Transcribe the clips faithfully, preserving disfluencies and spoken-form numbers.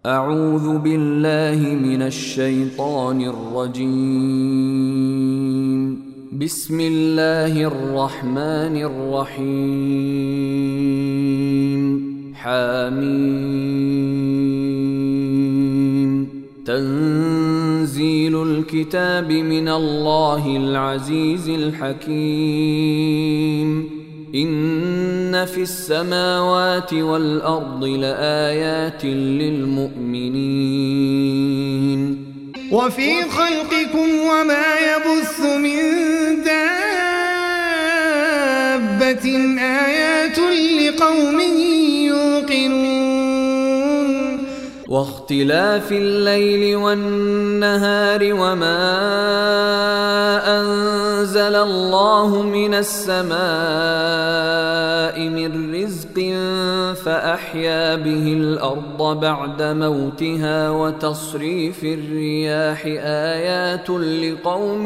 أعوذ بالله من الشيطان الرجيم. بسم الله الرحمن الرحيم. حميم. تنزيل الكتاب من الله العزيز الحكيم. إن في السماوات والأرض لآيات للمؤمنين. وفي خلقكم وما يبث من دابة آيات لقوم يوقنون. واختلاف الليل والنهار وما أنزل الله من السماء من رزق فأحيا به الأرض بعد موتها وتصريف الرياح آيات لقوم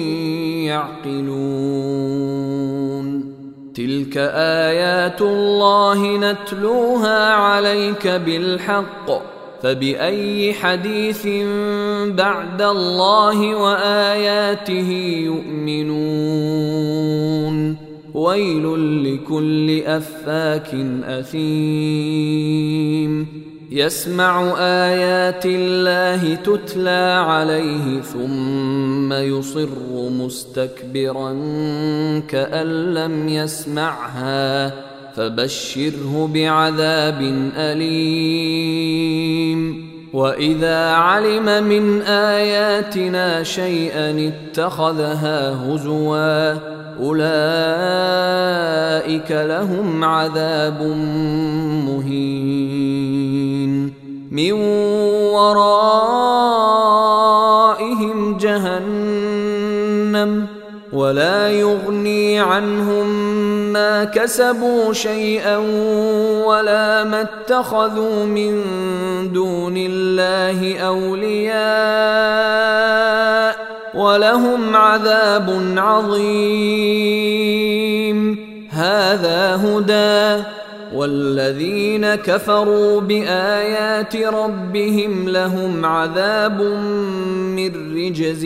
يعقلون. تلك آيات الله نتلوها عليك بالحق، فبأي حديث بعد الله وآياته يؤمنون. ويل لكل أفاك أثيم يسمع آيات الله تتلى عليه ثم يصر مستكبرا كأن لم يسمعها، فبشره بعذاب أليم. وإذا علم من آياتنا شيئا اتخذها هزوا، أولئك لهم عذاب مهين. من ورائهم جهنم ولا يغني عنهم ما كسبوا شيئا ولا ما اتخذوا من دون الله أولياء، ولهم عذاب عظيم. هذا هدى، والذين كفروا بآيات ربهم لهم عذاب من رجز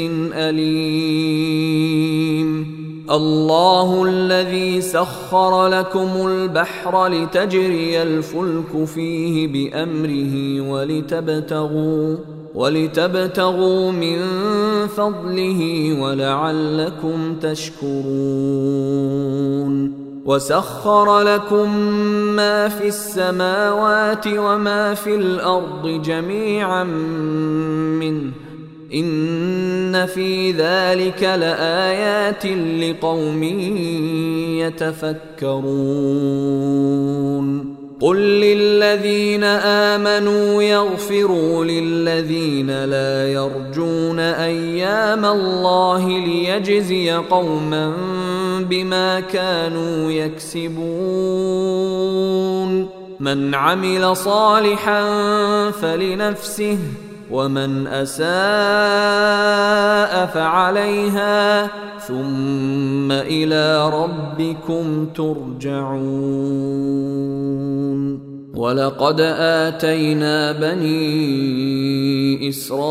أليم. الله الذي سخر لكم البحر لتجري الفلك فيه بأمره ولتبتغوا ولتبتغوا من فضله ولعلكم تشكرون. وسخر لكم ما في السماوات وما في الأرض جميعا منه، إن في ذلك لآيات لقوم يتفكرون. قل للذين آمنوا يغفروا للذين لا يرجون أيام الله ليجزي قوما بما كانوا يكسبون. من عمل صالحا فلنفسه ومن أساء فعليها ثم إلى ربكم ترجعون. ولقد آتينا بني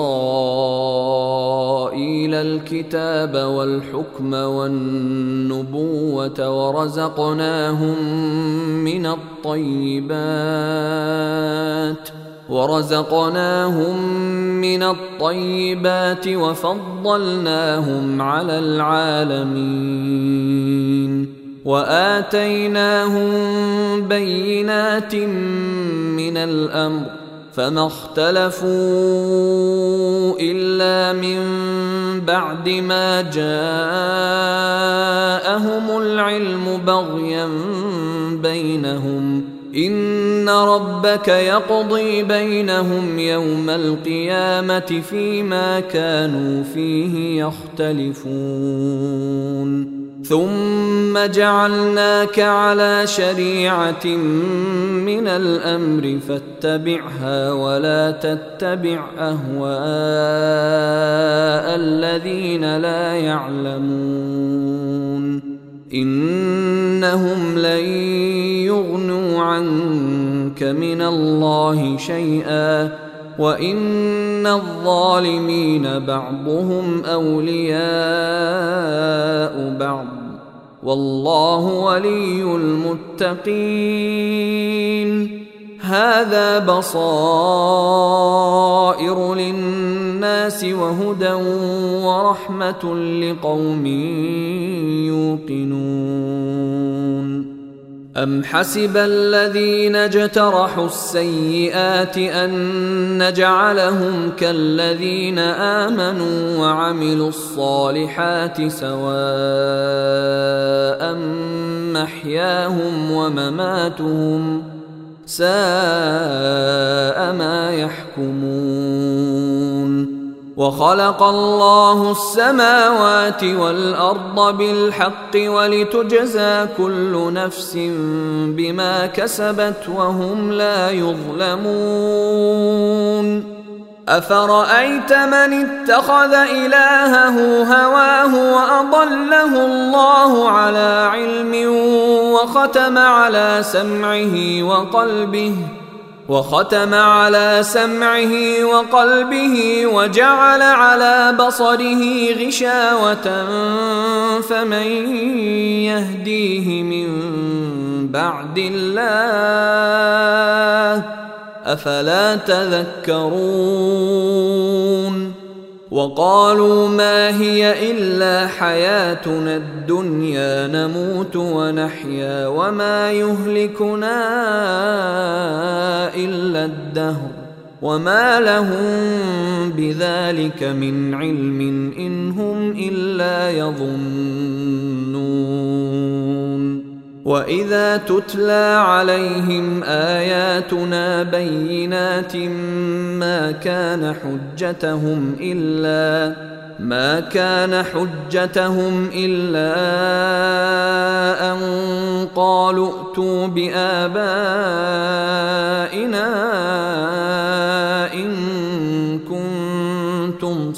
إسرائيل الكتاب والحكم والنبوة ورزقناهم من الطيبات ورزقناهم من الطيبات وفضلناهم على العالمين. وآتيناهم بينات من الأمر، فما اختلفوا إلا من بعد ما جاءهم العلم بغيا بينهم. إن ربك يقضي بينهم يوم القيامة فيما كانوا فيه يختلفون. ثم جعلناك على شريعة من الأمر فاتبعها ولا تتبع أهواء الذين لا يعلمون. إنهم لن يغنوا عنك من الله شيئا وإن الظالمين بعضهم أولياء بعض والله ولي المتقين. هذا بصائر للناس وهدى ورحمة لقوم يوقنون. أم حسب الذين اجترحوا السيئات أن نجعلهم كالذين آمنوا وعملوا الصالحات سواء محياهم ومماتهم ساء ما يحكمون. وخلق الله السماوات والأرض بالحق ولتجزى كل نفس بما كسبت وهم لا يظلمون. أفرأيت من اتخذ إلهه هواه وأضله الله على علم وختم على سمعه وقلبه وختم على سمعه وقلبه وجعل على بصره غشاوة فمن يهديه من بعد الله أفلا تذكرون. وقالوا ما هي إلا حياتنا الدنيا نموت ونحيا وما يهلكنا إلا الدهر وما لهم بذلك من علم إن هم إلا يظنون. وإذا تتلى عليهم آياتنا بينات ما كان حجتهم إلا ما كان حجتهم إلا أن قالوا ائتوا بآبائنا إن كنتم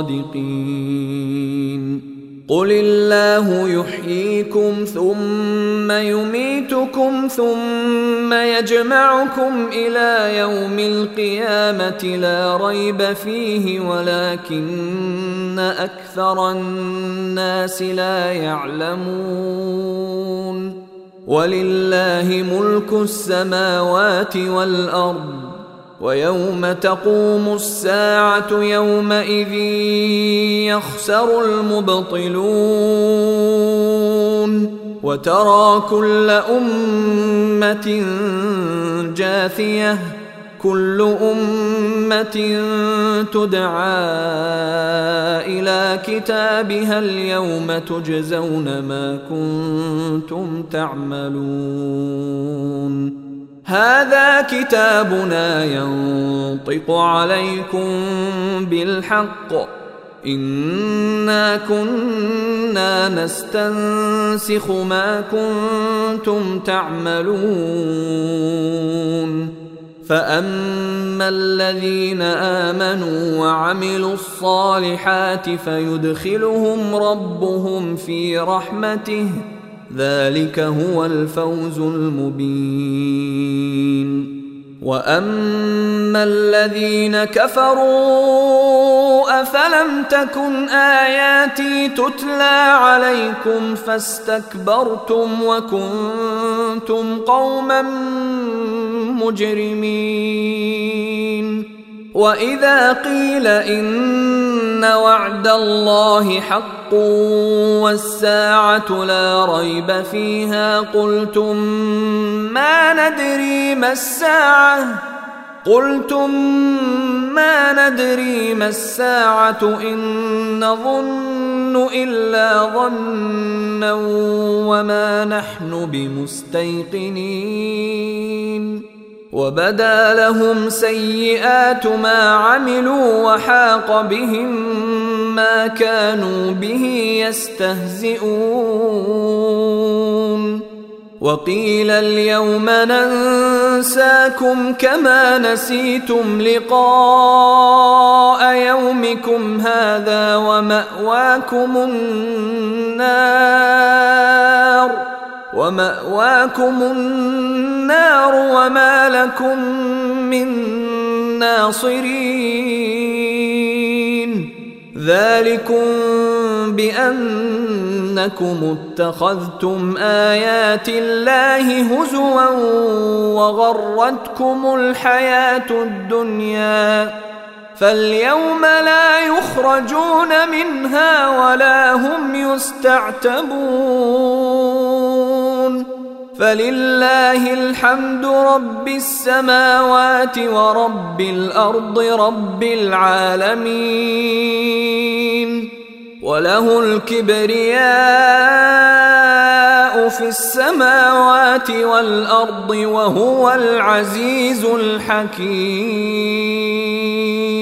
صادقين. قل الله يحييكم ثم يميتكم ثم يجمعكم إلى يوم القيامة لا ريب فيه ولكن أكثر الناس لا يعلمون. ولله ملك السماوات والأرض ويوم تقوم الساعة يومئذ يخسر المبطلون. وترى كل أمة جاثية كل أمة تدعى إلى كتابها اليوم تجزون ما كنتم تعملون. هذا كتابنا ينطق عليكم بالحق إنا كنا نستنسخ ما كنتم تعملون. فأما الذين آمنوا وعملوا الصالحات فيدخلهم ربهم في رحمته ذلك هو الفوز المبين. وأما الذين كفروا أفلم تكن آياتي تتلى عليكم فاستكبرتم وكنتم قوما مجرمين. وإذا قيل إن وعد الله حق والساعة لا ريب فيها قلتم ما ندري ما الساعة قلتم ما ندري ما الساعة إن نظن إلا ظنا وما نحن بمستيقنين. وبدا لهم سيئات ما عملوا وحاق بهم ما كانوا به يستهزئون. وقيل اليوم ننساكم كما نسيتم لقاء يومكم هذا ومأواكم النار ومأواكم النار وما لكم من ناصرين ذلكم بأنكم اتخذتم آيات الله هزوا وغرتكم الحياة الدنيا فاليوم لا يخرجون منها ولا هم يستعتبون فلله الحمد رب السماوات ورب الأرض رب العالمين وله الكبرياء في السماوات والأرض وهو العزيز الحكيم.